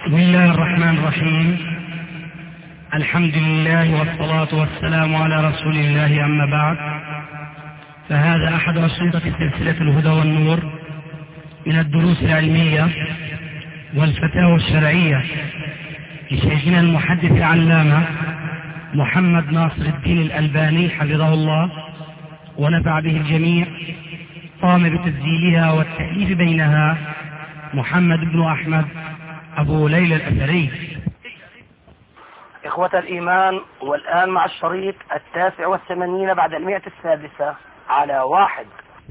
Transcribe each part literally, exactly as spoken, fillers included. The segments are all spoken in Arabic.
بسم الله الرحمن الرحيم. الحمد لله والصلاة والسلام على رسول الله، أما بعد، فهذا أحد أشرطة سلسلة الهدى والنور من الدروس العلمية والفتاوى الشرعية لشيخنا المحدث العلامة محمد ناصر الدين الألباني حفظه الله ونفع به الجميع. قام بتسجيلها والتأليف بينها محمد بن أحمد أبو ليلى الأثري. إخوة الإيمان، والآن مع الشريط التاسع والثمانين بعد المئة السادسة على واحد.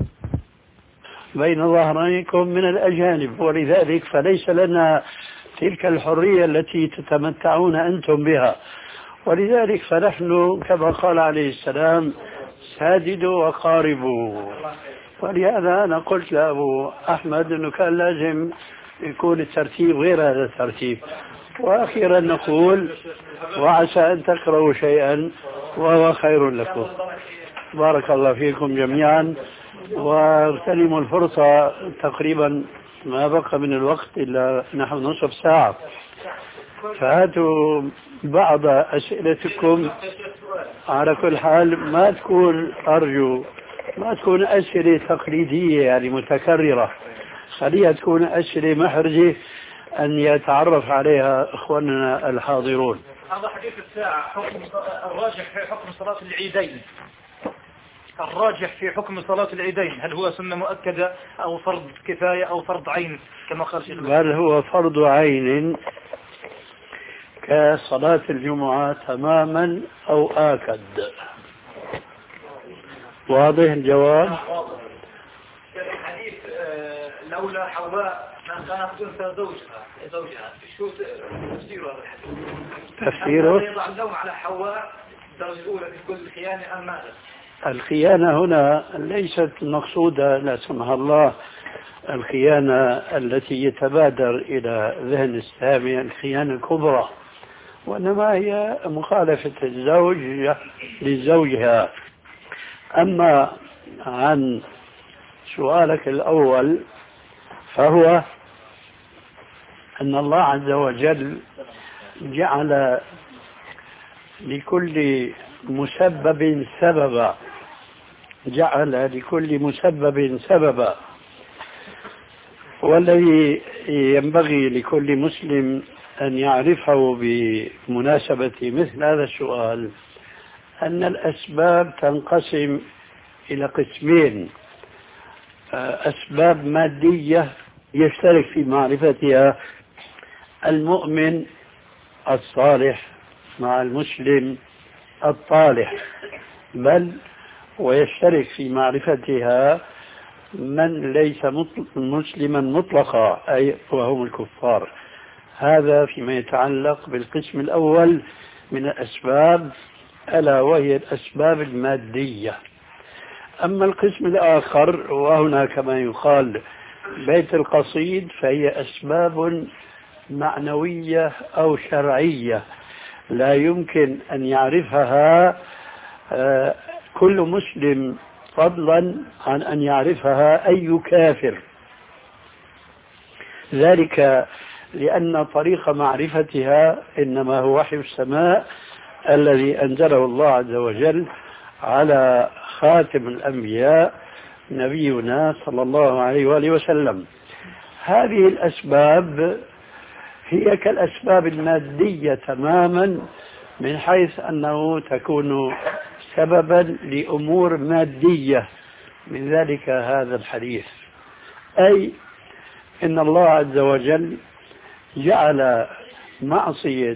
بين ظهرانكم من الأجانب، ولذلك فليس لنا تلك الحرية التي تتمتعون أنتم بها، ولذلك فنحن كما قال عليه السلام ساددوا وقاربوا. ولهذا أنا قلت لأبو أحمد أنه كان لازم يكون الترتيب غير هذا الترتيب. وأخيرا نقول وعسى أن تكرهوا شيئا وهو خير لكم. بارك الله فيكم جميعا، واغتنموا الفرصة. تقريبا ما بقى من الوقت إلا نحو نصف ساعة، فهاتوا بعض أسئلتكم. على كل حال ما تكون أرجو ما تكون أسئلة تقليدية يعني متكررة، خليها تكون أسئلة محرجة أن يتعرف عليها إخواننا الحاضرون. هذا حديث الساعة. حكم الراجح في حكم صلاة العيدين الراجح في حكم صلاة العيدين هل هو سنة مؤكدة أو فرض كفاية أو فرض عين كما قال شيخ؟ بل هو فرض عين كصلاة الجمعة تماما أو آكد. واضح الجواب؟ الحديث لولا حواء ما كانت تنسى زوجها زوجها شو تفسيره هذا الحديث؟ تفسيره يضع اللوم على حواء الدرجة الأولى في كل خيانة أم ماذا؟ الخيانة هنا ليست المقصودة لا سمح الله الخيانة التي يتبادر إلى ذهن السامع الخيانة الكبرى، وإنما هي مخالفة الزوج لزوجها. أما عن سؤالك الأول فهو أن الله عز وجل جعل لكل مسبب سببا جعل لكل مسبب سببا والذي ينبغي لكل مسلم أن يعرفه بمناسبة مثل هذا السؤال أن الأسباب تنقسم إلى قسمين: أسباب مادية يشترك في معرفتها المؤمن الصالح مع المسلم الطالح، بل ويشترك في معرفتها من ليس مسلما مطلقا أي وهم الكفار. هذا فيما يتعلق بالقسم الأول من الأسباب، ألا وهي الأسباب المادية. أما القسم الآخر وهنا كما يقال بيت القصيد فهي أسباب معنوية أو شرعية لا يمكن أن يعرفها كل مسلم فضلا عن أن يعرفها أي كافر، ذلك لأن طريق معرفتها إنما هو وحي السماء الذي أنزله الله عز وجل على خاتم الأنبياء نبينا صلى الله عليه وآله وسلم. هذه الأسباب هي كالأسباب المادية تماما من حيث أنه تكون سببا لأمور مادية، من ذلك هذا الحديث، أي إن الله عز وجل جعل معصية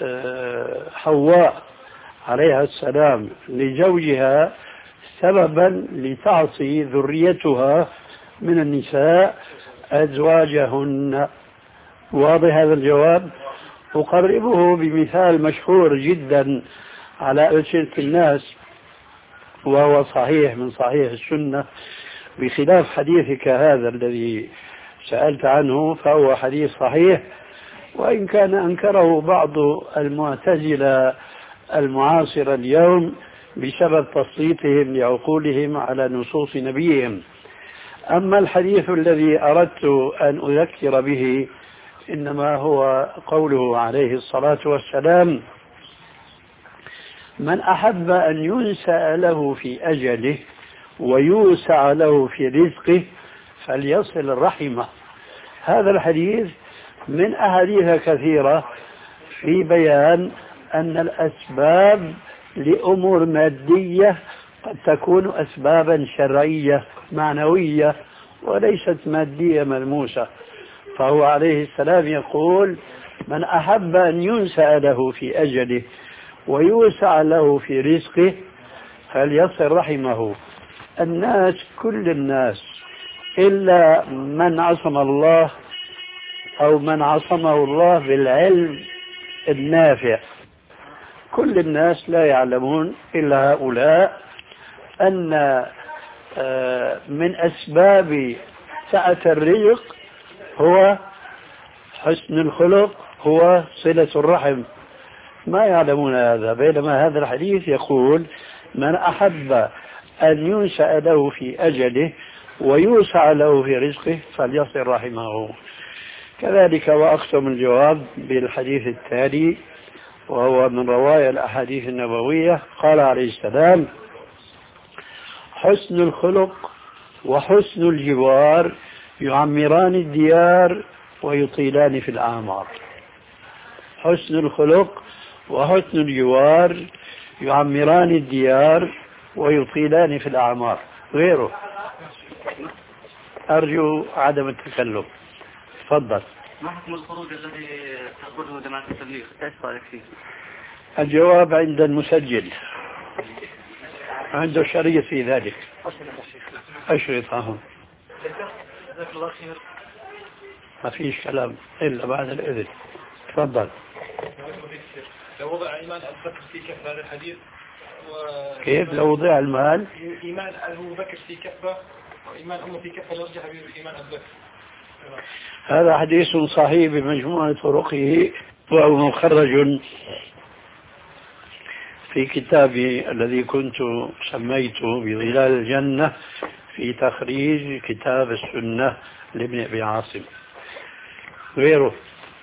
حواء عليها السلام لزوجها سببا لتعصي ذريتها من النساء أزواجهن. واضح هذا الجواب؟ أقربه بمثال مشهور جدا على ألسنة الناس وهو صحيح من صحيح السنة، بخلاف حديثك هذا الذي سألت عنه فهو حديث صحيح، وإن كان أنكره بعض المعتزلة المعاصرة اليوم بسبب تسليطهم لعقولهم على نصوص نبيهم. أما الحديث الذي أردت أن أذكر به إنما هو قوله عليه الصلاة والسلام: من أحب أن ينسأ له في أجله ويوسع له في رزقه فليصل رحمه. هذا الحديث من أحاديث كثيرة في بيان أن الأسباب لأمور مادية قد تكون أسبابا شرعية معنوية وليست مادية ملموسة. فهو عليه السلام يقول: من أحب أن ينسأ له في أجله ويوسع له في رزقه فليصل رحمه. الناس كل الناس إلا من عصم الله أو من عصمه الله بالعلم النافع، كل الناس لا يعلمون إلا هؤلاء أن من أسباب سعة الرزق هو حسن الخلق، هو صلة الرحم. ما يعلمون هذا، بينما هذا الحديث يقول: من أحب أن ينسأ له في أجله ويوسع له في رزقه فليصل رحمه. كذلك وأختم الجواب بالحديث التالي، وهو من رواية الأحاديث النبوية. قال عليه السلام: حسن الخلق وحسن الجوار يعمران الديار ويطيلان في الأعمار. حسن الخلق وحسن الجوار يعمران الديار ويطيلان في الأعمار. غيره أرجو عدم التكلم. تفضل. ما حكم الخروج الذي تقوله جماعة التبليغ؟ ايش رأيك فيه؟ الجواب عند المسجل، عنده شريط في ذلك. أشرط هون. ما فيش كلام إلا بعد الإذن. تفضل. لو وضع إيمان أبو بكر في كفة هذا الحديث و... كيف لو وضع المال؟ إيمان أبو بكر في كفة وإيمان أمه في كفة يرجح بإيمان أبو بكر. هذا حديث صحيح بمجموعة طرقه، وهو مخرج في كتابي الذي كنت سميته بظلال الجنة في تخريج كتاب السنة لابن أبي عاصم. غيره.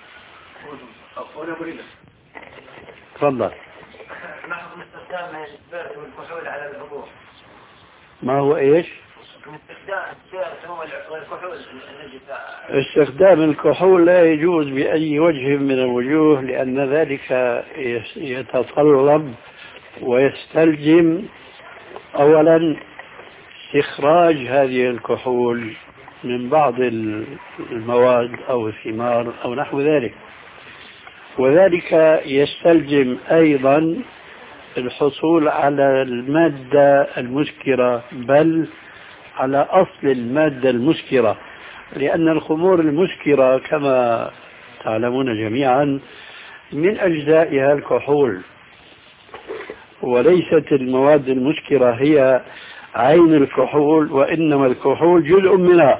تفضل. ما حكم استخدام السبيرت والكحول على الوضوء؟ ما هو ايش؟ استخدام الكحول لا يجوز بأي وجه من الوجوه، لأن ذلك يتطلب ويستلزم أولا استخراج هذه الكحول من بعض المواد أو الثمار أو نحو ذلك، وذلك يستلزم أيضا الحصول على المادة المسكرة، بل على أصل المادة المسكرة، لأن الخمور المسكرة كما تعلمون جميعا من أجزائها الكحول، وليست المواد المسكرة هي عين الكحول، وإنما الكحول جزء منها.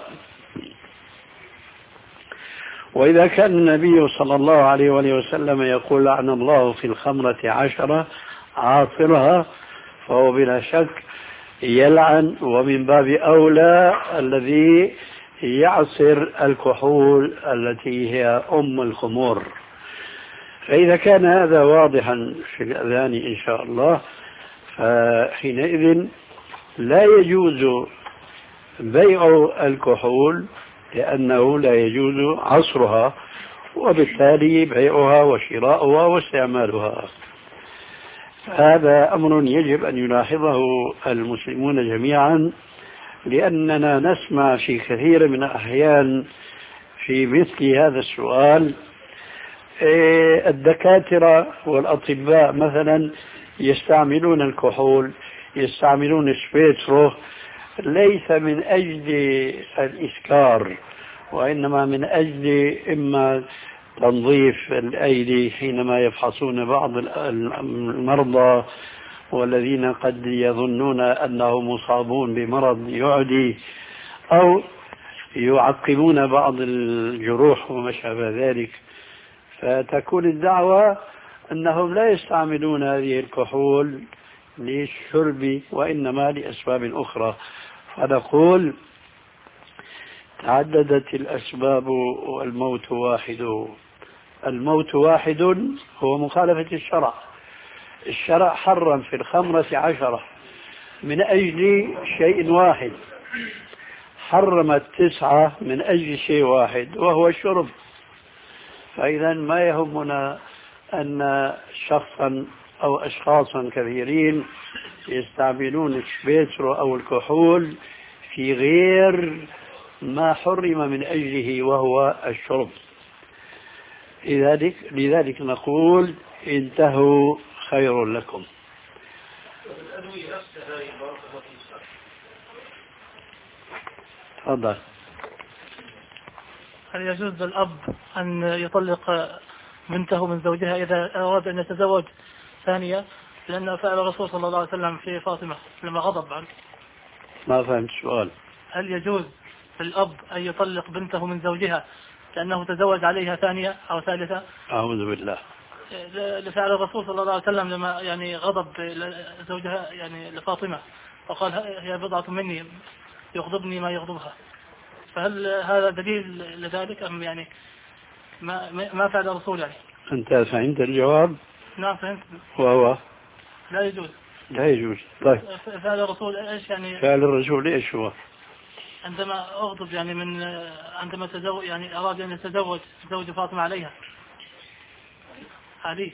وإذا كان النبي صلى الله عليه وآله وسلم يقول: لعن الله في الخمرة عشرة عاصرها، فهو بلا شك يلعن، ومن باب أولى الذي يعصر الكحول التي هي أم الخمور. فإذا كان هذا واضحا في الأذهان إن شاء الله، فحينئذ لا يجوز بيع الكحول، لأنه لا يجوز عصرها، وبالتالي بيعها وشراؤها واستعمالها. هذا أمر يجب أن يلاحظه المسلمون جميعا، لأننا نسمع في كثير من الأحيان في مثل هذا السؤال الدكاترة والأطباء مثلا يستعملون الكحول، يستعملون سبيترو، ليس من أجل الإسكار، وإنما من أجل إما تنظيف الأيدي حينما يفحصون بعض المرضى والذين قد يظنون أنهم مصابون بمرض يعدي، أو يعقمون بعض الجروح وما شابه ذلك. فتكون الدعوة أنهم لا يستعملون هذه الكحول للشرب، وإنما لأسباب أخرى. فنقول تعددت الأسباب والموت واحد. الموت واحد هو مخالفة الشرع. الشرع حرم في الخمرة عشرة من أجل شيء واحد، حرم التسعة من أجل شيء واحد وهو الشرب. فإذا ما يهمنا أن شخصا أو أشخاصا كثيرين يستعملون السبيترو أو الكحول في غير ما حرم من أجله وهو الشرب. لذلك, لذلك نقول انتهوا خير لكم. تفضل. هل يجوز للأب أن يطلق بنته من زوجها إذا أراد أن يتزوج ثانية؟ لأن فعل الرسول صلى الله عليه وسلم في فاطمة لما غضب عنه. ما فهمت السؤال. هل يجوز للأب أن يطلق بنته من زوجها لأنه تزوج عليها ثانية أو ثالثة؟ أعوذ بالله. لفعل الرسول صلى الله عليه وسلم لما يعني غضب زوجها يعني لفاطمة وقال هي بضعة مني يغضبني ما يغضبها، فهل هذا دليل لذلك أم يعني ما ما فعل الرسول يعني؟ أنت فهمت الجواب؟ نعم فهمت. وهو لا يجوز. لا يجوز. طيب فعل الرسول ايش يعني؟ فعل الرسول ايش هو؟ عندما أغضب يعني من عندما تزوج يعني أراد أن يتزوج زوج فاطمة عليها علي،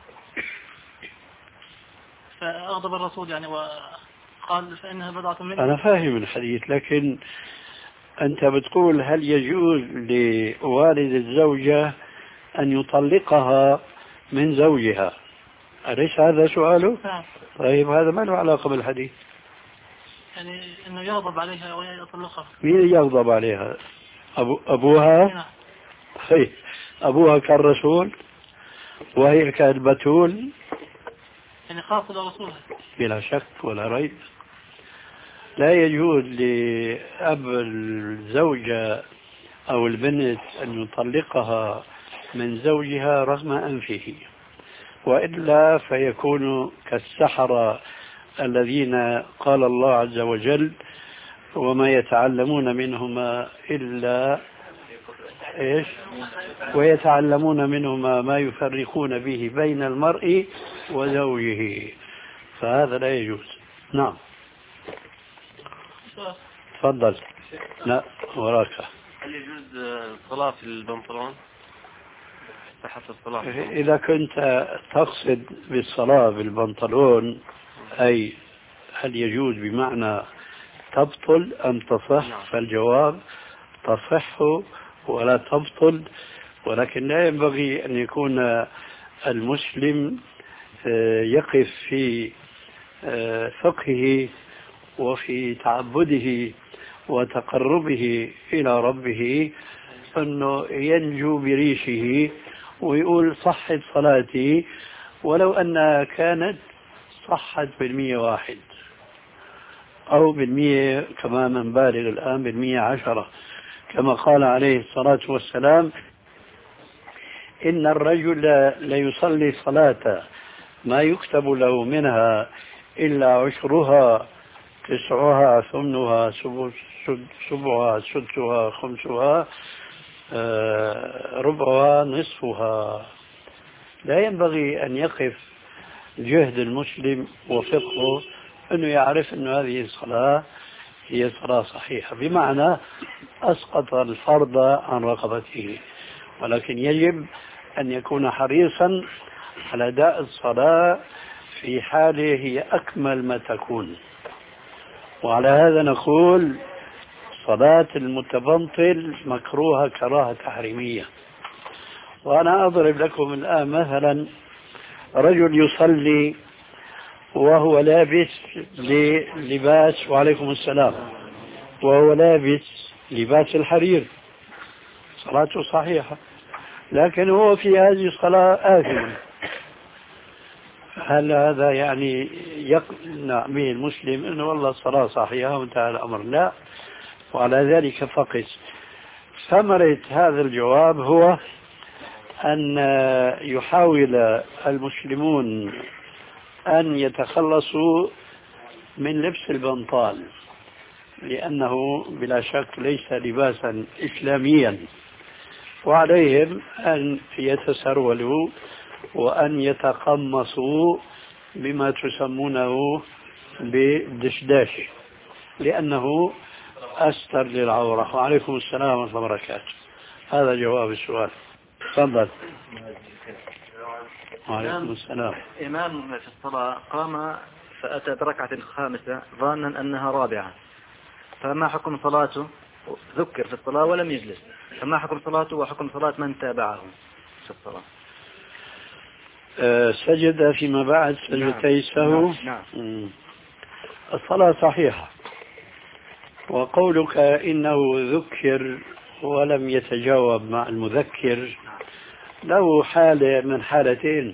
فأغضب الرسول يعني وقال فإنها بضعة مني. أنا فاهم الحديث، لكن أنت بتقول هل يجوز لوالد الزوجة أن يطلقها من زوجها؟ أليس هذا سؤاله؟ نعم. طيب هذا ما له علاقة بالحديث. يعني أنه يغضب عليها ويطلقها. مين يغضب عليها؟ أبو أبوها؟ نعم. طيب أبوها كان رسول وهي كانت بتول، يعني خاصة لرسولها بلا شك ولا ريب. لا يجوز لأب الزوجة أو البنت أن يطلقها من زوجها رغم أنفه، وإلا فيكون كالسحرة الذين قال الله عز وجل وما يتعلمون منهما إلا إيش ويتعلمون منهما ما يفرقون به بين المرء وزوجه، فهذا لا يجوز. نعم تفضل. لا وراك. هل يجوز الصلاة في البنطلون؟ صحة الصلاة. إذا كنت تقصد بالصلاة بالبنطلون أي هل يجوز بمعنى تبطل أم تصح، فالجواب تصح ولا تبطل، ولكن لا ينبغي أن يكون المسلم يقف في فقهه وفي تعبده وتقربه إلى ربه أنه ينجو بريشه ويقول صحت صلاتي ولو أنها كانت صحت بالمية واحد أو بالمية كما من بالغ الآن بالمية عشرة، كما قال عليه الصلاة والسلام إن الرجل ليصلي صلاة ما يكتب له منها إلا عشرها تسعها ثمنها سبعها سدسها خمسها ربعها نصفها. لا ينبغي أن يقف جهد المسلم وفقه أنه يعرف أن هذه الصلاة هي صلاة صحيحة بمعنى أسقط الفرض عن رقبته، ولكن يجب أن يكون حريصا على أداء الصلاة في حاله هي أكمل ما تكون. وعلى هذا نقول صلاة المتبنطل مكروهة كراهة تحريمية. وأنا أضرب لكم الآن مثلا رجل يصلي وهو لابس لباس وعليكم السلام وهو لابس لباس الحرير، صلاته صحيحة، لكن هو في هذه الصلاة آثم. هل هذا يعني يقنع به المسلم أنه والله الصلاة صحيحة وانتهى الأمر؟ لا. وعلى ذلك فقس. ثمرة هذا الجواب هو أن يحاول المسلمون أن يتخلصوا من لبس البنطال، لأنه بلا شك ليس لباسا إسلاميا، وعليهم أن يتسرولوا وأن يتقمصوا بما تسمونه بالدشداش، لأنه أستر للعورة. وعليكم السلام ورحمة الله وبركاته. هذا جواب السؤال. تفضل. وعليكم السلام. إمام في الصلاة قام فأتى بركعة خامسة ظانا أنها رابعة، فما حكم صلاته؟ ذكر في الصلاة ولم يجلس، فما حكم صلاته وحكم صلاة من تابعه في الصلاة؟ أه سجد فيما بعد سجدتي السهو. نعم. نعم. الصلاة صحيحة، وقولك إنه ذكر ولم يتجاوب مع المذكر له حالة من حالتين،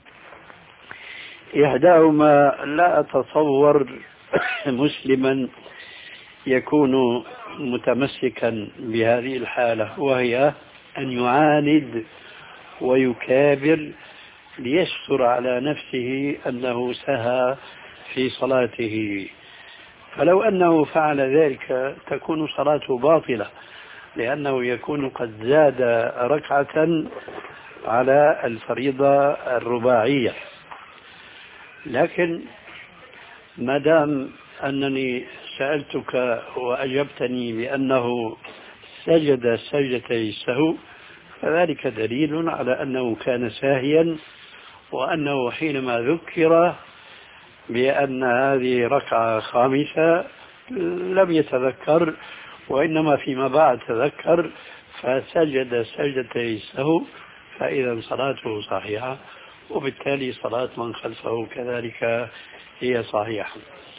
إحداهما لا أتصور مسلما يكون متمسكا بهذه الحالة، وهي أن يعاند ويكابر ليستر على نفسه أنه سهى في صلاته، فلو أنه فعل ذلك تكون صلاته باطلة، لأنه يكون قد زاد ركعة على الفريضة الرباعية. لكن ما دام أنني سألتك وأجبتني بأنه سجد سجدتي السهو، فذلك دليل على أنه كان ساهيا، وأنه حينما ذكر بأن هذه ركعة خامسة لم يتذكر، وإنما فيما بعد تذكر فسجد سجدتي السهو، فإذا صلاته صحيحة، وبالتالي صلاة من خلفه كذلك هي صحيحة.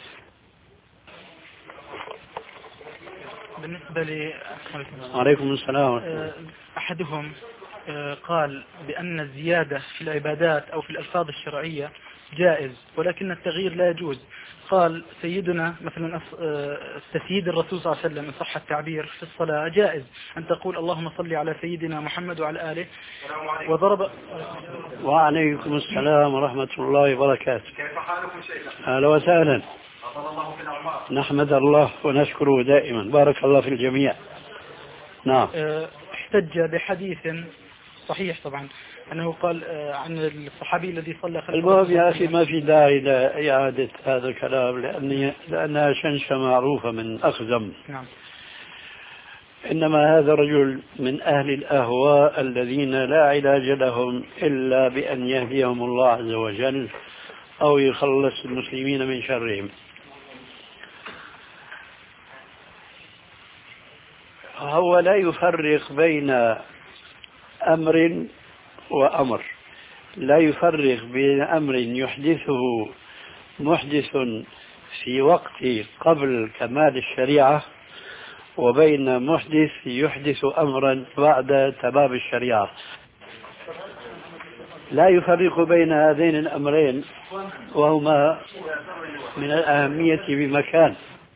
بالنسبة لي عليكم السلام. أحدهم قال بأن الزيادة في العبادات أو في الألفاظ الشرعية جائز، ولكن التغيير لا يجوز. قال سيدنا مثلا تسييد الرسول صلى الله عليه وسلم إن صح التعبير في الصلاة جائز أن تقول اللهم صل على سيدنا محمد وعلى آله. وضرب. وعليكم السلام ورحمة الله وبركاته. كيف حالكم شيخنا؟ أهلا وسهلا. أطال الله في الأعمار. نحمد الله ونشكره دائما. بارك الله في الجميع. نعم. احتج بحديث صحيح طبعا أنه قال عن الصحابي الذي صلى خلف المهم يا أخي ما في داعي لإعادة هذا الكلام، لأني لأنها شنشة معروفة من أخزم. نعم. إنما هذا رجل من أهل الأهواء الذين لا علاج لهم إلا بأن يهديهم الله عز وجل أو يخلص المسلمين من شرهم. هو لا يفرق بين أمر وأمر، لا يفرق بين أمر يحدثه محدث في وقت قبل كمال الشريعة وبين محدث يحدث أمرا بعد تمام الشريعة. لا يفرق بين هذين الأمرين، وهما من الأهمية بمكان.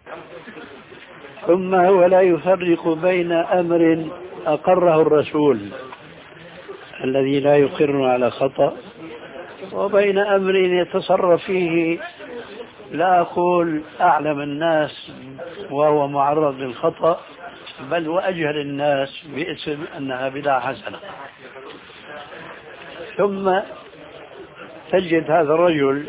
ثم هو لا يفرق بين أمر أقره الرسول الذي لا يقر على خطأ وبين أمر يتصرف فيه لا أقول أعلم الناس وهو معرض للخطأ، بل وأجهل الناس باسم أنها بدعة حسنة. ثم تجد هذا الرجل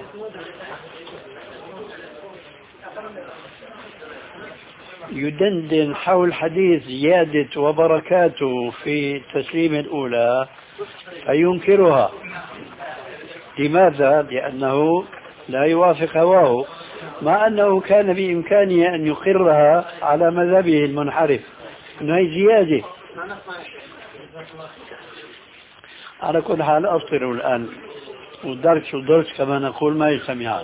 يدندن حول حديث زيادة وبركاته في التسليم الأولى فينكرها. لماذا؟ لأنه لا يوافق هواه، مع أنه كان بإمكانه أن يقرها على مذهبه المنحرف إنه هي زيادة. على كل حال أفطر الآن، والدرس والدرس كما نقول ما يسمعان.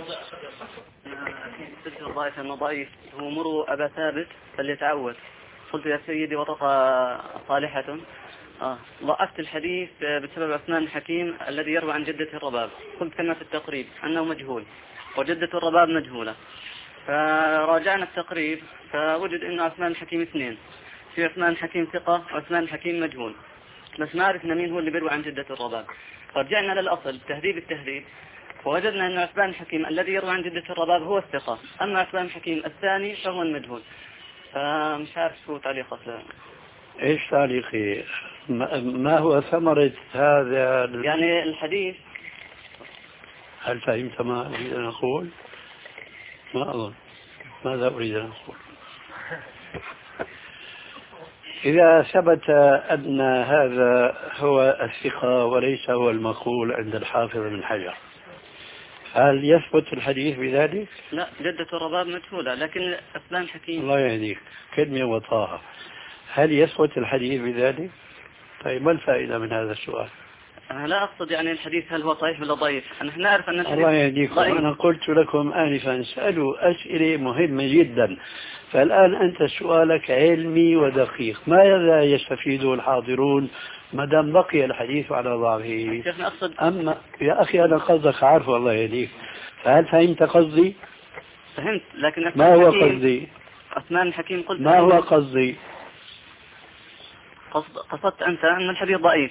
ضعيف ضعيف هو مروا أبا ثابت فليتعود. قلت يا سيدي وطقى صالحة آه. ضعفت الحديث بسبب عثمان الحكيم الذي يروى عن جدة الرباب. قلت كما في التقريب أنه مجهول وجدة الرباب مجهولة، فراجعنا التقريب فوجد أن عثمان الحكيم اثنين، في عثمان الحكيم ثقة وعثمان الحكيم مجهول، بس ما عرفنا مين هو اللي بيروى عن جدة الرباب. فرجعنا للأصل تهذيب التهذيب، فوجدنا أن عثمان الحكيم الذي يروي عن جدة الرباب هو الثقة، أما عثمان الحكيم الثاني فهو المجهول. فمش عارف شو تعليقك له. ايش تعليقي؟ ما هو ثمرة هذا يعني الحديث؟ هل فهمت ما أريد أن أقول؟ ما أظن. ماذا أريد أن أقول؟ إذا ثبت أن هذا هو الثقة وليس هو المقول عند الحافظ بن حجر، هل يثبت الحديث بذلك؟ لا، جدة الرباب مجهولة، لكن عثمان حكيم. الله يهديك، كلمة وطاها. هل يثبت الحديث بذلك؟ طيب ما الفائدة من هذا السؤال؟ أنا لا أقصد يعني الحديث هل هو ضعيف ولا ضعيف، نحن نعرف أن الحديث الله يهديكم. أنا قلت لكم آنفا اسألوا أسئلة مهمة جدا، فالآن أنت سؤالك علمي ودقيق، ماذا يستفيده الحاضرون ما دام بقي الحديث على ضعفه؟ أما يا أخي أنا قصدك عارفه الله يهديك، فهل فهمت قصدي؟ فهمت، لكن ما هو قصدي؟ عثمان الحكيم قلت ما هو قصدي؟ قصد قصدت أنت أن الحديث ضعيف.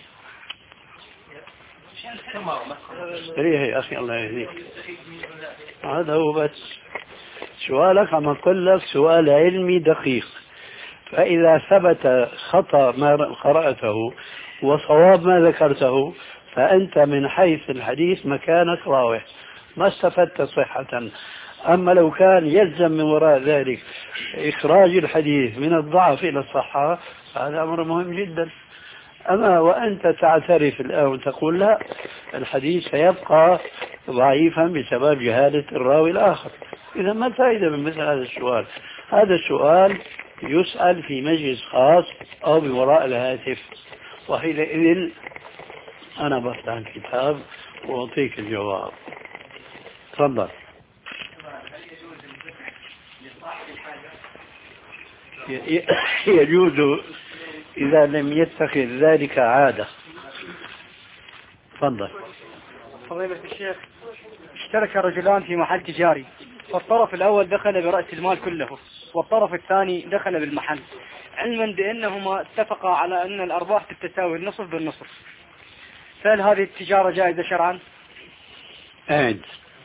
استريح يا أخي الله يهديك، هذا هو بس سؤالك. عم أقول لك سؤال علمي دقيق، فإذا ثبت خطأ ما قرأته وصواب ما ذكرته فأنت من حيث الحديث مكانك راوح، ما استفدت صحة. أما لو كان يلزم من وراء ذلك إخراج الحديث من الضعف إلى الصحة هذا أمر مهم جدا. أما وأنت تعترف الآن وتقول لا، الحديث سيبقى ضعيفا بسبب جهالة الراوي الآخر، إذا ما الفائدة من مثل هذا السؤال؟ هذا السؤال يسأل في مجلس خاص أو بوراء الهاتف، وحينئذ أنا بفتح الكتاب وأعطيك الجواب. تفضل. يجوز إذا لم يتخذ ذلك عادة. تفضل. فضيلة الشيخ، اشترك رجلان في محل تجاري، فالطرف الأول دخل برأس المال كله والطرف الثاني دخل بالمحل، علما بأنهما اتفقا على أن الأرباح تتساوي النصف بالنصف، فهل هذه التجارة جائزة شرعا؟ أعد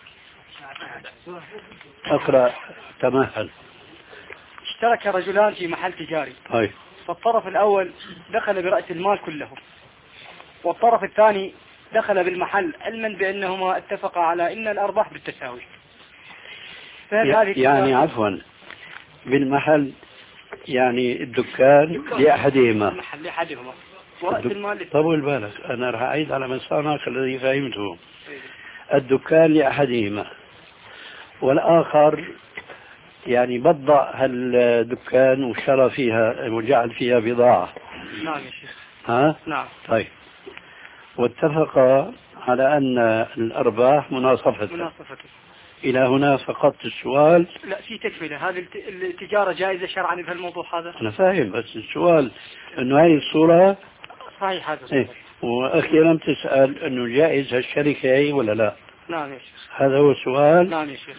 أقرأ تماثل. اشترك رجلان في محل تجاري، طيب. فالطرف الأول دخل برأس المال كله والطرف الثاني دخل بالمحل، علما بأنهما اتفقا على أن الأرباح بالتساوي، فهل هذه يعني عفوا بالمحل يعني الدكان لأحدهما المحل لأحدهما ورأس المال. طول بالك أنا راح أعيد على مسامعك الذي فهمته. الدكان لأحدهما والآخر يعني بضع هالدكان وشرى فيها وجعل فيها بضاعة. نعم يا شيخ. ها؟ نعم. طيب. واتفق على أن الأرباح مناصفة. مناصفة. إلى هنا فقط السؤال. لا في تكملة، هذه التجارة جائزة شرعا في الموضوع هذا؟ أنا فاهم، بس السؤال إنه هذه الصورة صحيح هذا. إيه؟ وأخيرا تسأل إنه جائز هالشركة هي ولا لا؟ نعم يا شيخ. هذا هو السؤال. نعم يا شيخ.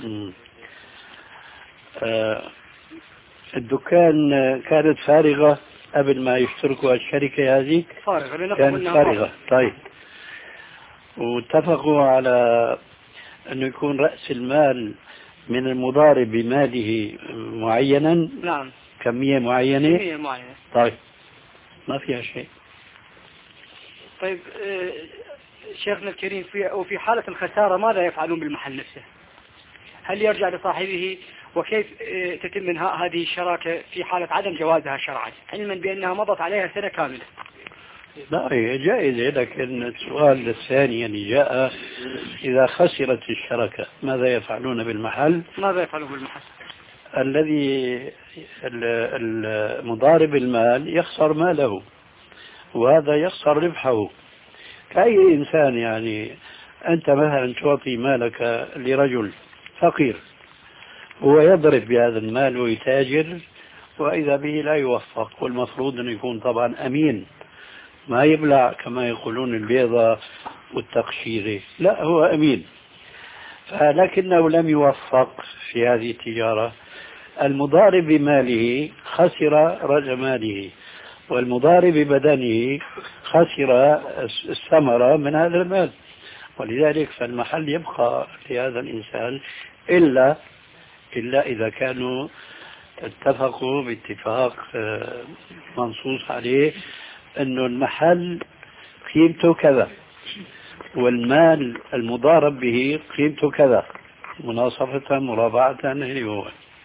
آه الدكان كانت فارغة قبل ما يشتركوا الشركة هذه؟ فارغة. كانت فارغة. طيب. واتفقوا على أنه يكون رأس المال من المضارب بماله معينا. نعم. كمية معينة. كمية معينة. طيب ما فيها شيء. طيب آه شيخنا الكريم، في وفي حالة الخسارة ماذا يفعلون بالمحل نفسه؟ هل يرجع لصاحبه؟ وكيف آه تتم انهاء هذه الشراكة في حالة عدم جوازها شرعا، علما بأنها مضت عليها سنة كاملة؟ لا هي جائزة، لكن السؤال الثاني يعني جاء إذا خسرت الشركة ماذا يفعلون بالمحل؟ ماذا يفعلون بالمحل؟ الذي المضارب المال يخسر ماله وهذا يخسر ربحه كأي إنسان. يعني أنت مثلا تعطي مالك لرجل فقير، هو يضرب بهذا المال ويتاجر وإذا به لا يوفق، والمفروض أنه يكون طبعا أمين، ما يبلع كما يقولون البيضة والتقشيرة، لا هو أمين، لكنه لم يوفق في هذه التجارة. المضارب بماله خسر رأس ماله، والمضارب ببدنه خسر الثمرة من هذا المال. ولذلك فالمحل يبقى لهذا الإنسان إلا إلا إذا كانوا اتفقوا باتفاق منصوص عليه أنه المحل قيمته كذا والمال المضارب به قيمته كذا مناصفة مرابعة هو.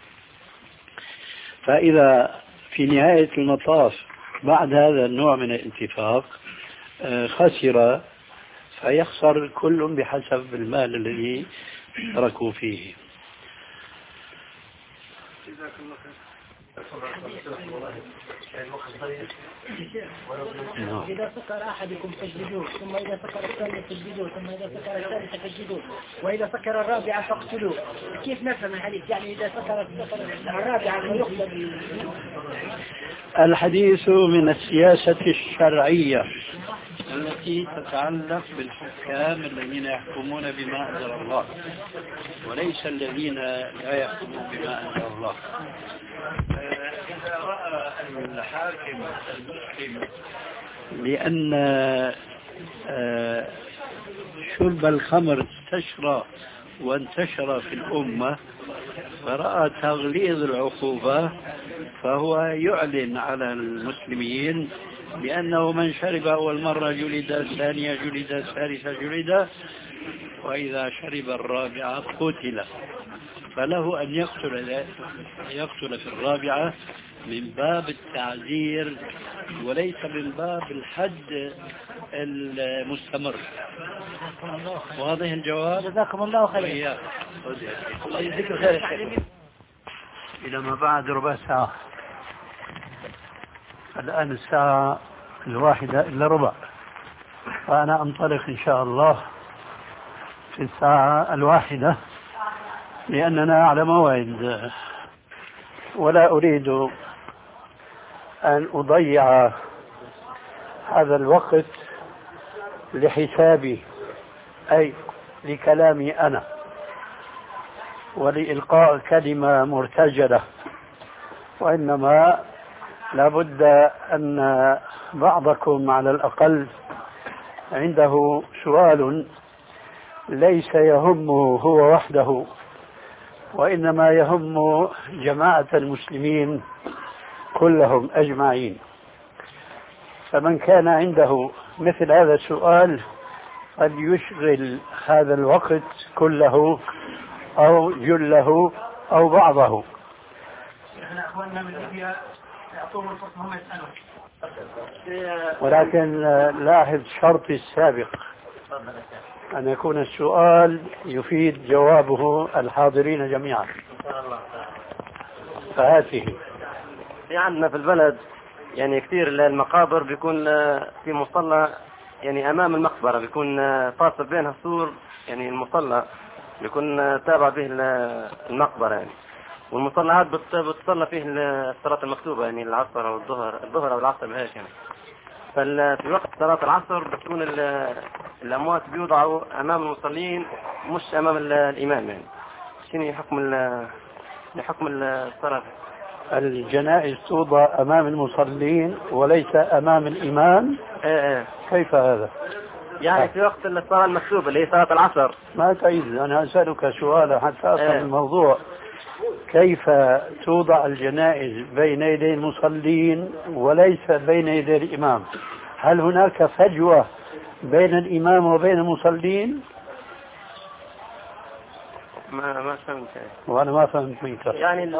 فإذا في نهاية المطاف بعد هذا النوع من الاتفاق خسر فيخسر كل بحسب المال الذي اشتركوا فيه. إذا سكر أحدكم فاجلدوه، ثم إذا سكر الثاني فاجلدوه، ثم إذا سكر الثالث فاجلدوه، وإذا سكر الرابعة فاقتلوه. كيف نفهم الحديث؟ يعني إذا سكر الرابعة فيقتل. الحديث من السياسة الشرعية التي تتعلق بالحكام الذين يحكمون بما أنزل الله وليس الذين لا يحكمون بما أنزل الله. إذا رأى الحاكم المسلم لأن شرب الخمر استشرى وانتشر في الأمة فرأى تغليظ العقوبة فهو يعلن على المسلمين بأنه من شرب أول مرة جلد، الثانية جلد، الثالثة جلد، وإذا شرب الرابعة قتل. فله أن يقتل يقتل في الرابعة من باب التعزير وليس من باب الحد المستمر. واضح الجواب؟ جزاكم الله خير. الله يجزيك خير. إلى ما بعد ربع ساعة. الآن الساعة الواحدة إلا ربع، فأنا أنطلق إن شاء الله في الساعة الواحدة لأننا على موعد، ولا أريد أن أضيع هذا الوقت لحسابي أي لكلامي أنا ولإلقاء كلمة مرتجلة، وإنما لابد أن بعضكم على الأقل عنده سؤال ليس يهمه هو وحده وإنما يهم جماعة المسلمين كلهم أجمعين. فمن كان عنده مثل هذا السؤال فليشغل هذا الوقت كله أو جله أو بعضه. احنا أخواننا من ليبيا يعطوهم الفرصة هم يسألون، ولكن لاحظ شرطي السابق أن يكون السؤال يفيد جوابه الحاضرين جميعا. فهاته في عندنا في البلد يعني كثير المقابر بيكون في مصلى يعني أمام المقبرة بيكون فاصل بينها السور، يعني المصلى بيكون تابع به المقبرة يعني، والمصلى هذا بتصلى فيه الصلاة المكتوبة يعني العصر أو الظهر الظهر أو العصر بهيك يعني. ففي وقت صلاة العصر بتكون الأموات بيوضعوا أمام المصلين مش أمام الإمام يعني. شنو حكم حكم الصلاة؟ الجنائز توضع أمام المصلين وليس أمام الإمام. ايه ايه. كيف هذا؟ يعني في وقت الصلاة المكتوبة اللي هي صلاة العصر. ما تعيد، أنا أسألك سؤالا حتى أفهم ايه. الموضوع كيف توضع الجنائز بين يدي المصلين وليس بين يدي الإمام؟ هل هناك فجوة بين الإمام وبين المصلين؟ ما ما فهمت. وأنا ما فهمت منك. يعني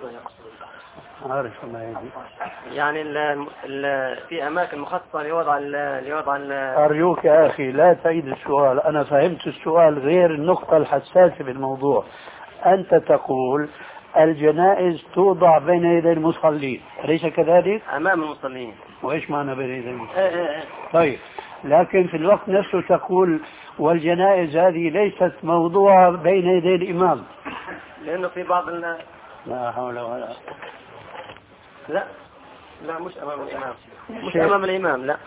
عارف ما يجي. يعني ال ال في أماكن مخصصة لوضع ال لوضع ال أرجوك يا أخي لا تعيد السؤال، أنا فهمت السؤال غير النقطة الحساسة بالموضوع. أنت تقول الجنائز توضع بين يدي المصلين، أليس كذلك؟ أمام المصلين. وإيش معنى بين يدي المصلين؟ ايه ايه ايه. طيب، لكن في الوقت نفسه تقول والجنائز هذه ليست موضوعة بين يدي الإمام. لأنه في بعض الناس لا حول ولا قوة. لا لا مش أمام الإمام، مش أمام الإمام لا.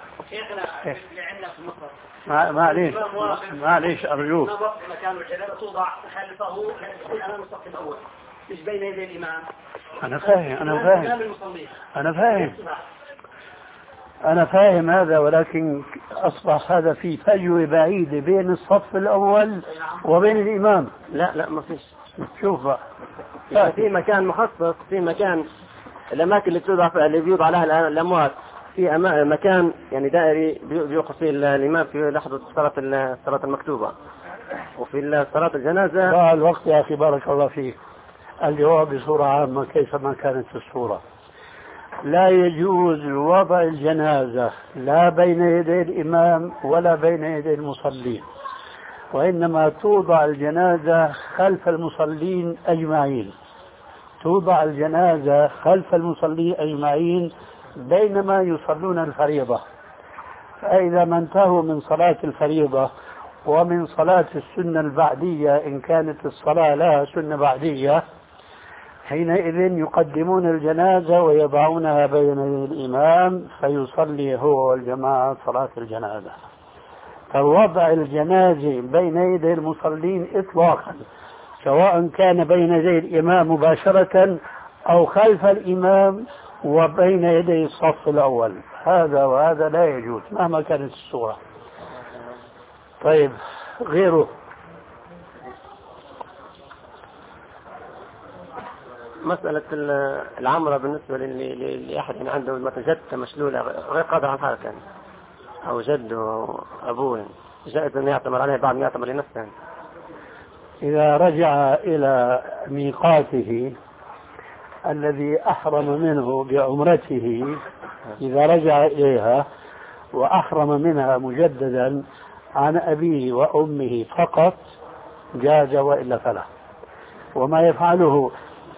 ما معليش معليش أرجوك. مكان الجنازة توضع خلفه يكون أمام الصف الأول مش بين يدي الإمام. أنا فاهم أنا فاهم أنا فاهم أنا فاهم هذا، ولكن أصبح هذا في فجوة بعيدة بين الصف الأول وبين الإمام. لا لا ما فيش. شوف يعني في مكان مخصص، في مكان الأماكن اللي توضع اللي بيوضع لها الأموات، في مكان يعني دائري بيوقف فيه الإمام في لحظة صلاة الصلاة المكتوبة، وفي صلاة الجنازة. ضاع الوقت يا أخي بارك الله فيك. الجواب بصورة عامة كيفما كانت الصورة. لا يجوز وضع الجنازة لا بين يدي الإمام ولا بين يدي المصلين، وإنما توضع الجنازة خلف المصلين أجمعين. توضع الجنازة خلف المصلين أجمعين بينما يصلون الفريضة. فإذا ما انتهوا من صلاة الفريضة ومن صلاة السنة البعدية إن كانت الصلاة لها سنة بعدية، حينئذ يقدمون الجنازة ويضعونها بين الإمام فيصلي هو والجماعة صلاة الجنازة. فوضع الجنازة بين يدي المصلين إطلاقا، سواء كان بين يدي الإمام مباشرة أو خلف الإمام وبين يدي الصف الأول، هذا وهذا لا يجوز مهما كانت الصورة. طيب غيره؟ مسألة العمرة بالنسبة لأحد عنده جدة مشلولة غير قادر على الحركة أو جده أو أبوه، جائز أن يعتمر عليه بعد ما يعتمر لنفسه. إذا رجع إلى ميقاته الذي أحرم منه بعمرته، إذا رجع إليها وأحرم منها مجددا عن أبيه وأمه فقط جاز، وإلا فلا. وما يفعله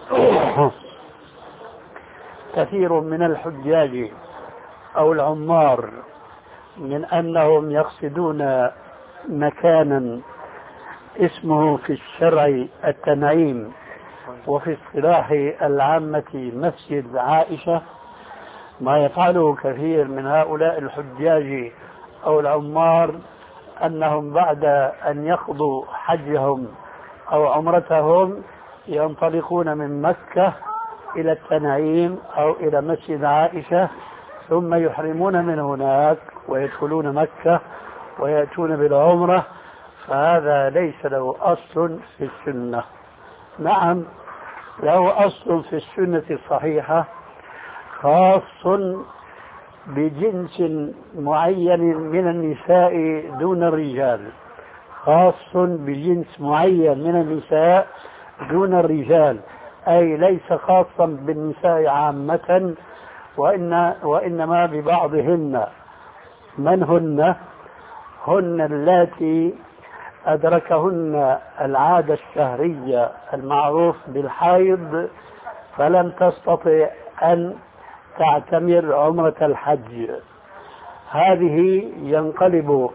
كثير من الحجاج أو العمار من أنهم يقصدون مكانا اسمه في الشرع التنعيم وفي اصطلاح العامة مسجد عائشة، ما يفعله كثير من هؤلاء الحجاج أو العمار أنهم بعد أن يقضوا حجهم أو عمرتهم ينطلقون من مكة إلى التنعيم أو إلى مسجد عائشة، ثم يحرمون من هناك ويدخلون مكة ويأتون بالعمرة، فهذا ليس له أصل في السنة. نعم له أصل في السنة الصحيحة خاص بجنس معين من النساء دون الرجال، خاص بجنس معين من النساء دون الرجال، أي ليس خاصا بالنساء عامة، وإن وإنما ببعضهن. من هن؟ هن اللاتي أدركهن العادة الشهرية المعروف بالحيض فلم تستطع أن تعتمر عمرة الحج، هذه ينقلب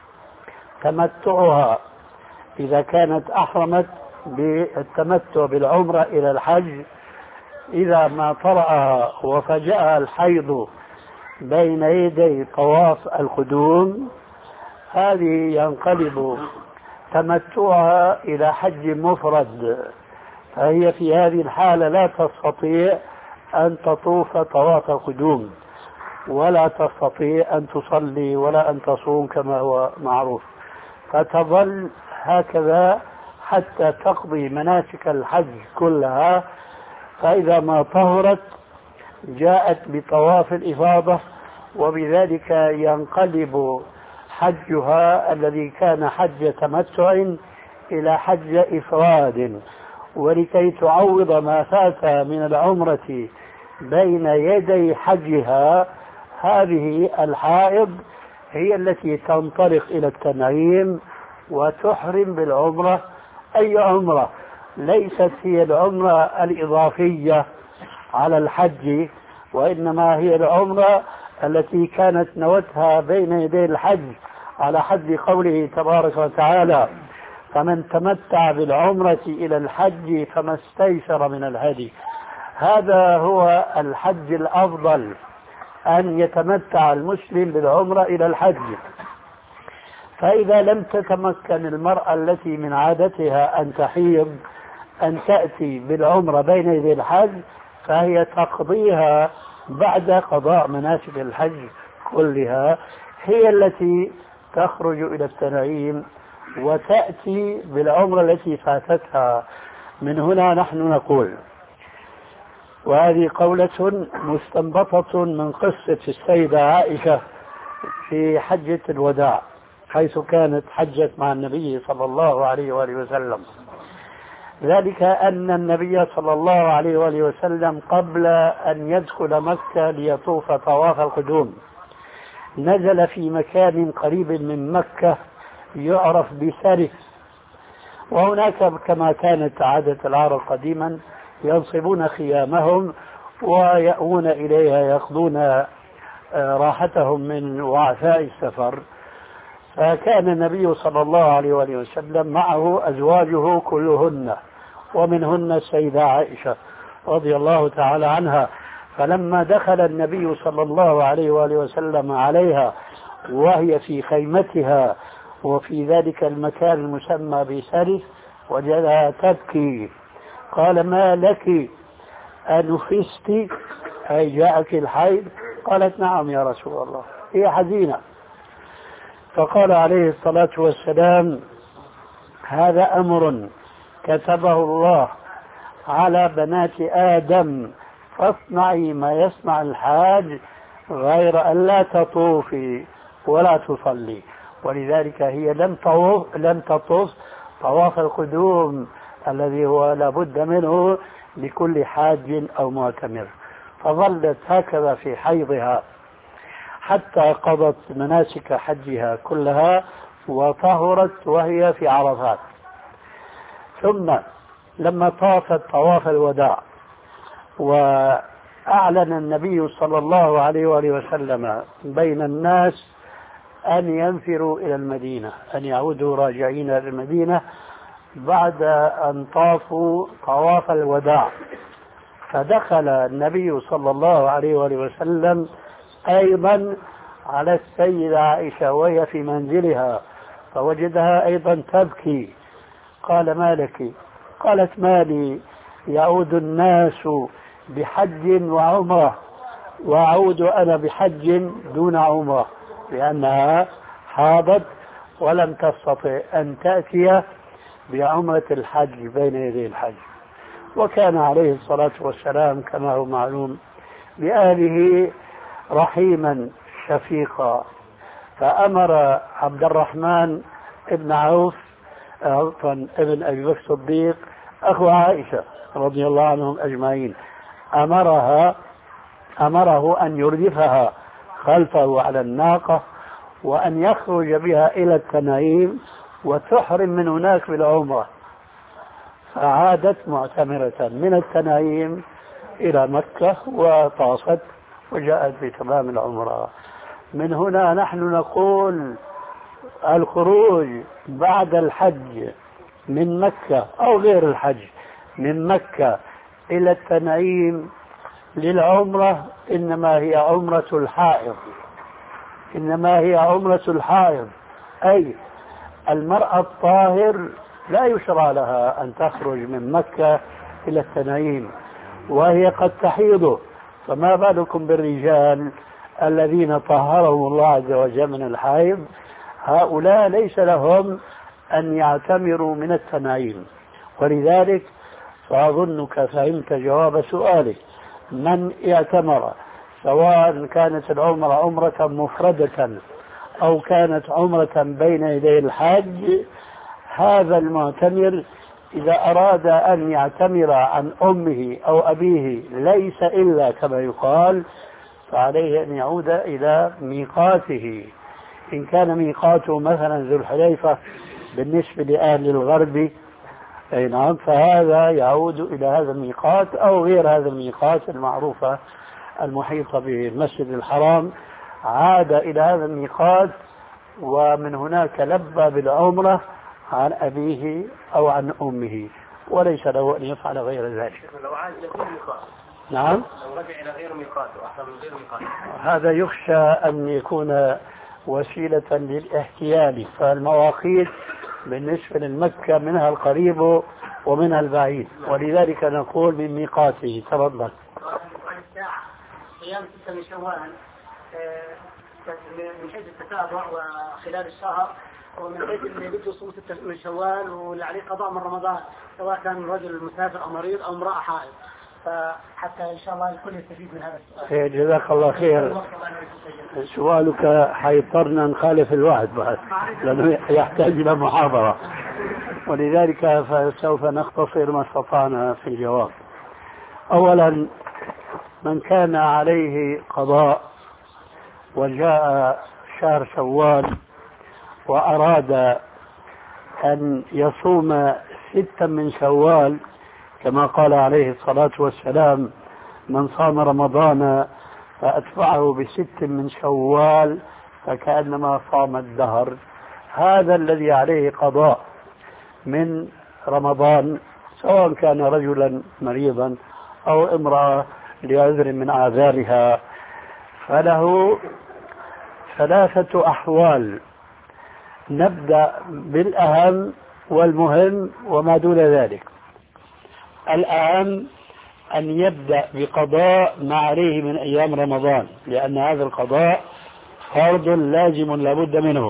تمتعها إذا كانت أحرمت بالتمتع بالعمرة إلى الحج، إذا ما طرأها وفجأها الحيض بين يدي طواف القدوم، هذه ينقلب تمتعها إلى حج مفرد، فهي في هذه الحالة لا تستطيع أن تطوف طواف القدوم ولا تستطيع أن تصلي ولا أن تصوم كما هو معروف، فتظل هكذا حتى تقضي مناسك الحج كلها. فإذا ما طهرت جاءت بطواف الإفاضة، وبذلك ينقلب حجها الذي كان حج تمتع إلى حج إفراد. ولكي تعوض ما فات من العمرة بين يدي حجها، هذه الحائض هي التي تنطلق إلى التنعيم وتحرم بالعمرة، أي عمرة، ليست هي العمرة الإضافية على الحج، وإنما هي العمرة التي كانت نوتها بين يدي الحج، على حد قوله تبارك وتعالى: فمن تمتع بالعمرة إلى الحج فما استيسر من الهدي. هذا هو الحج الأفضل، أن يتمتع المسلم بالعمرة إلى الحج. فإذا لم تتمكن المرأة التي من عادتها أن تحيض أن تأتي بالعمرة بين يدي الحج، فهي تقضيها بعد قضاء مناسك الحج كلها هي التي تخرج إلى التنعيم وتأتي بالعمرة التي فاتتها. من هنا نحن نقول، وهذه قولة مستنبطة من قصة السيدة عائشة في حجة الوداع، حيث كانت حجت مع النبي صلى الله عليه وآله وسلم، ذلك أن النبي صلى الله عليه وآله وسلم قبل أن يدخل مكة ليطوف طواف القدوم نزل في مكان قريب من مكة يعرف بسرف، وهناك كما كانت عادة العرب قديما ينصبون خيامهم ويأوون إليها يقضون راحتهم من وعثاء السفر. فكان النبي صلى الله عليه وآله وسلم معه أزواجه كلهن، ومنهن السيدة عائشة رضي الله تعالى عنها. فلما دخل النبي صلى الله عليه وآله وسلم عليها وهي في خيمتها وفي ذلك المكان المسمى بسرف وجدها تبكي، قال: ما لك أنفست؟ أي جاءك الحيض؟ قالت: نعم يا رسول الله، هي حزينة. فقال عليه الصلاة والسلام: هذا أمر كتبه الله على بنات آدم، فاصنعي ما يصنع الحاج غير أن لا تطوفي ولا تصلي. ولذلك هي لم تطوف لم تطوف طواف القدوم الذي هو لابد منه لكل حاج أو معتمر، فظلت هكذا في حيضها حتى قضت مناسك حجها كلها وطهرت وهي في عرفات. ثم لما طافت طواف الوداع وأعلن النبي صلى الله عليه وآله وسلم بين الناس أن ينفروا إلى المدينة، أن يعودوا راجعين إلى المدينة بعد أن طافوا طواف الوداع، فدخل النبي صلى الله عليه وآله وسلم أيضا على السيدة عائشة وهي في منزلها، فوجدها أيضا تبكي. قال: ما لك؟ قالت: ما لي يعود الناس بحج وعمرة وأعود أنا بحج دون عمرة، لأنها حاضت ولم تستطع أن تأتي بعمرة الحج بين يدي الحج. وكان عليه الصلاة والسلام كما هو معلوم بأهله رحيما شفيقا، فأمر عبد الرحمن ابن عوف عفوا ابن أبي بكر الصديق أخو عائشة رضي الله عنهم أجمعين، أمرها أمره أن يردفها خلفه على الناقة وأن يخرج بها إلى التنعيم وتحرم من هناك بالعمرة. فعادت معتمرة من التنعيم إلى مكة وطافت وجاءت بتمام العمرة. من هنا نحن نقول الخروج بعد الحج من مكة أو غير الحج من مكة إلى التنعيم للعمرة إنما هي عمرة الحائض، إنما هي عمرة الحائض، أي المرأة الطاهر لا يشرع لها أن تخرج من مكة إلى التنعيم وهي قد تحيض، فما بالكم بالرجال الذين طهرهم الله عز وجل من الحيض؟ هؤلاء ليس لهم أن يعتمروا من التنعيم. ولذلك فأظنك فهمت جواب سؤالك: من اعتمر سواء كانت العمرة عمرة مفردة أو كانت عمرة بين يدي الحج، هذا المعتمر إذا أراد أن يعتمر عن أمه أو أبيه ليس إلا كما يقال، فعليه أن يعود إلى ميقاته. إن كان ميقاته مثلا ذو الحليفة بالنسبة لأهل الغرب، أي نعم، فهذا يعود إلى هذا الميقات أو غير هذا الميقات المعروفة المحيطة بالمسجد الحرام، عاد إلى هذا الميقات ومن هناك لبى بالعمرة عن أبيه أو عن أمه، وليس له أن يفعل غير ذلك. لو عاد إلى غير ميقات. نعم. لو رجع إلى غير ميقات وأحسن من غير ميقات. هذا يخشى أن يكون وسيلة للاحتيال، فالمواقيت بالنسبة للمكة منها القريب ومنها البعيد، ولذلك نقول من ميقاته. تفضل. صيام ستة من شوال من حيث التتابع وخلال الشهر، ومن حيث اللي بده يصوم ستة من شوال واللي عليه قضاء من رمضان، سواء كان رجل مسافر أو مريض أو امرأة حائض، فحتى إن شاء الله الكل يستفيد من هذا السؤال. جزاك الله خير. سؤالك حيضطرنا نخالف الوعد بعد لأنه يحتاج إلى محاضرة، ولذلك فسوف نختصر ما استطعنا في الجواب. أولا، من كان عليه قضاء وجاء شهر شوال وأراد أن يصوم ستا من شوال كما قال عليه الصلاة والسلام: من صام رمضان فأتبعه بست من شوال فكأنما صام الدهر، هذا الذي عليه قضاء من رمضان، سواء كان رجلا مريضا أو امرأة لعذر من أعذارها، فله ثلاثة أحوال. نبدأ بالأهم والمهم وما دون ذلك. الأهم أن يبدأ بقضاء ما عليه من أيام رمضان، لأن هذا القضاء فرض لازم لابد منه.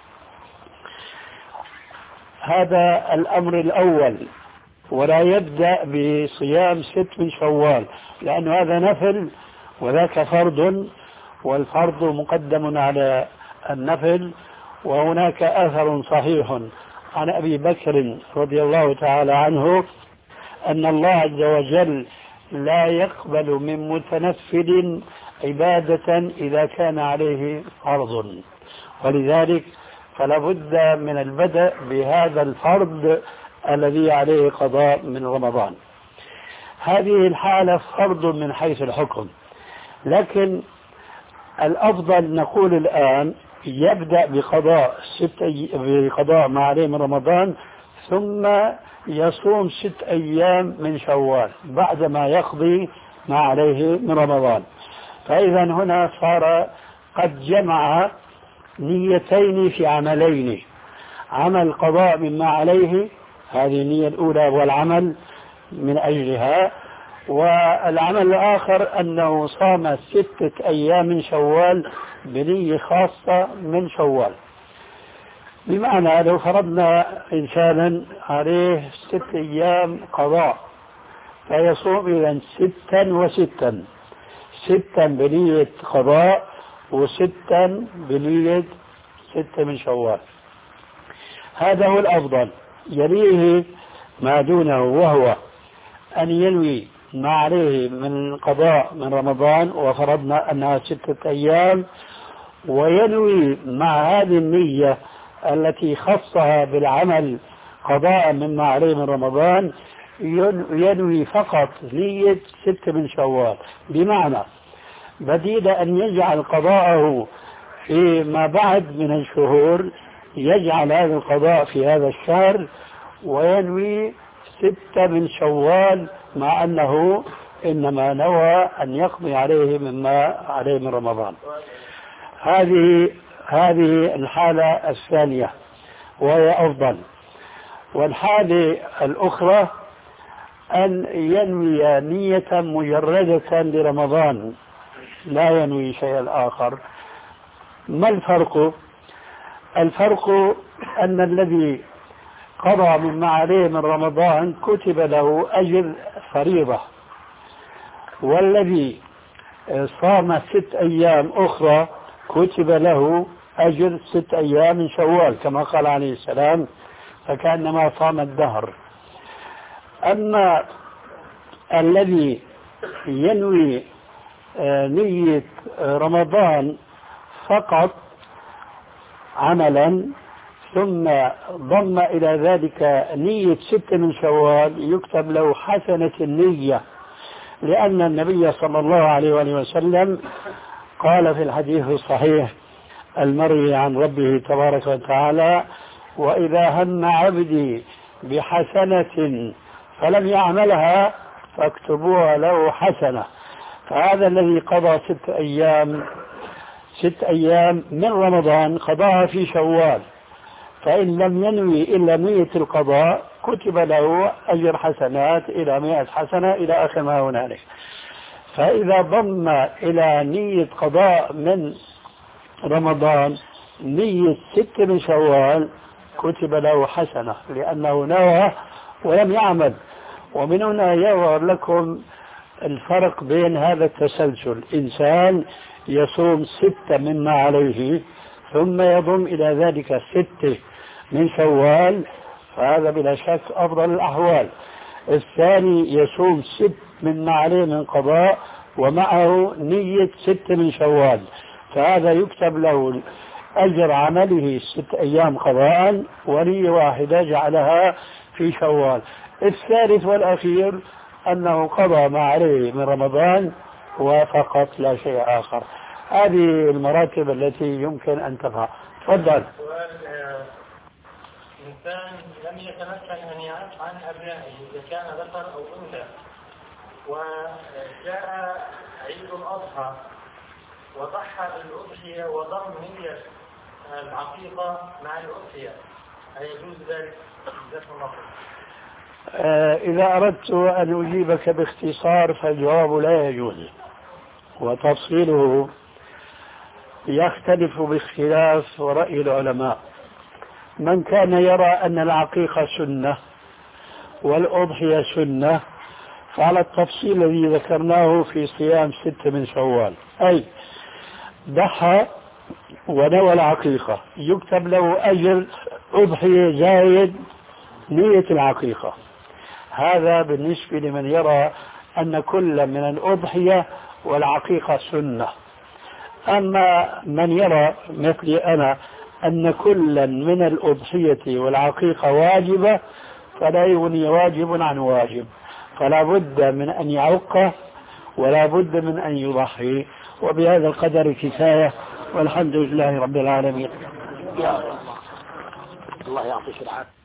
هذا الأمر الأول. ولا يبدأ بصيام ست من شوال، لأن هذا نفل وذاك فرض، والفرض مقدم على النفل. وهناك أثر صحيح عن أبي بكر رضي الله تعالى عنه أن الله عز وجل لا يقبل من متنفل عبادة إذا كان عليه فرض، ولذلك فلا بد من البدء بهذا الفرض الذي عليه قضاء من رمضان. هذه الحالة فرض من حيث الحكم، لكن الأفضل نقول الآن يبدأ بقضاء ست أي... بقضاء ما عليه من رمضان، ثم يصوم ست أيام من شوال بعدما يقضي ما عليه من رمضان. فإذا هنا صار قد جمع نيتين في عملين: عمل قضاء مما عليه، هذه النية الأولى والعمل من أجلها، والعمل الآخر أنه صام ستة أيام من شوال بنية خاصة من شوال. بمعنى لو فرضنا إنسانا عليه ست أيام قضاء فيصوم إذن ستا وستا، ستا بنية قضاء وستا بنية ستة من شوال. هذا هو الأفضل. يليه ما دونه، وهو أن ينوي ما عليه من قضاء من رمضان، وفرضنا أنها ستة أيام، وينوي مع هذه النية التي خصها بالعمل قضاء مما عليه من رمضان ينوي فقط نية ستة من شوال. بمعنى بديل أن يجعل قضاءه فيما بعد من الشهور، يجعل هذا القضاء في هذا الشهر وينوي ستة من شوال، مع أنه إنما نوى أن يقضي عليه مما عليه من رمضان. هذه هذه الحالة الثانية وهي أفضل. والحالة الأخرى أن ينوي نية مجردة لرمضان، لا ينوي شيئا آخر. ما الفرق؟ الفرق أن الذي قضى مما عليه من رمضان كتب له أجر فريضة، والذي صام ست أيام أخرى كتب له أجر ست أيام من شوال كما قال عليه السلام: فكأنما صام الدهر. أما الذي ينوي نية رمضان فقط عملا ثم ضم إلى ذلك نية ستة من شوال يكتب له حسنة النية، لأن النبي صلى الله عليه وسلم قال في الحديث الصحيح المروي عن ربه تبارك وتعالى: وإذا هم عبدي بحسنة فلم يعملها فاكتبوها له حسنة. فهذا الذي قضى ست أيام ست أيام من رمضان قضاها في شوال، فإن لم ينوي إلا نية القضاء كتب له أجر حسنات إلى مئة حسنة إلى آخر ما هنالك. فإذا ضم إلى نية قضاء من رمضان نية ستة من شوال كتب له حسنة لأنه نوى ولم يعمل. ومن هنا يظهر لكم الفرق بين هذا التسلسل. إنسان يصوم ستة مما عليه ثم يضم إلى ذلك ستة من شوال، فهذا بلا شك أفضل الأحوال. الثاني يصوم ست مما عليه من قضاء ومعه نية ستة من شوال، فهذا يكتب له أجر عمله ست أيام قضاء ونية واحدة جعلها في شوال. الثالث والأخير أنه قضى ما عليه من رمضان وفقط لا شيء آخر. هذه المراتب التي يمكن أن تفعل. تفضل. إنسان لم يتمكن أن يعرف عن أبنائه إذا كان ذكر أو أنثى، وجاء عيد الأضحى وضحى بالأضحية وضم نية العقيقة مع الأضحية، أيجوز ذلك؟ جزاكم الله خير. إذا أردت أن أجيبك باختصار فالجواب لا يجوز، وتفصيله يختلف باختلاف رأي العلماء. من كان يرى أن العقيقة سنة والأضحية سنة فعلى التفصيل الذي ذكرناه في صيام ستة من شوال، أي ضحى ونوى العقيقة يكتب له أجر أضحية زايد نية العقيقة. هذا بالنسبة لمن يرى أن كل من الأضحية والعقيقة سنة. أما من يرى مثلي أنا أن كل من الأضحية والعقيقة واجبة فلا يغني واجب عن واجب، فلا بد من أن يعق ولا بد من أن يضحي. وبهذا القدر كفاية، والحمد لله رب العالمين. يا الله يعطيك العافية.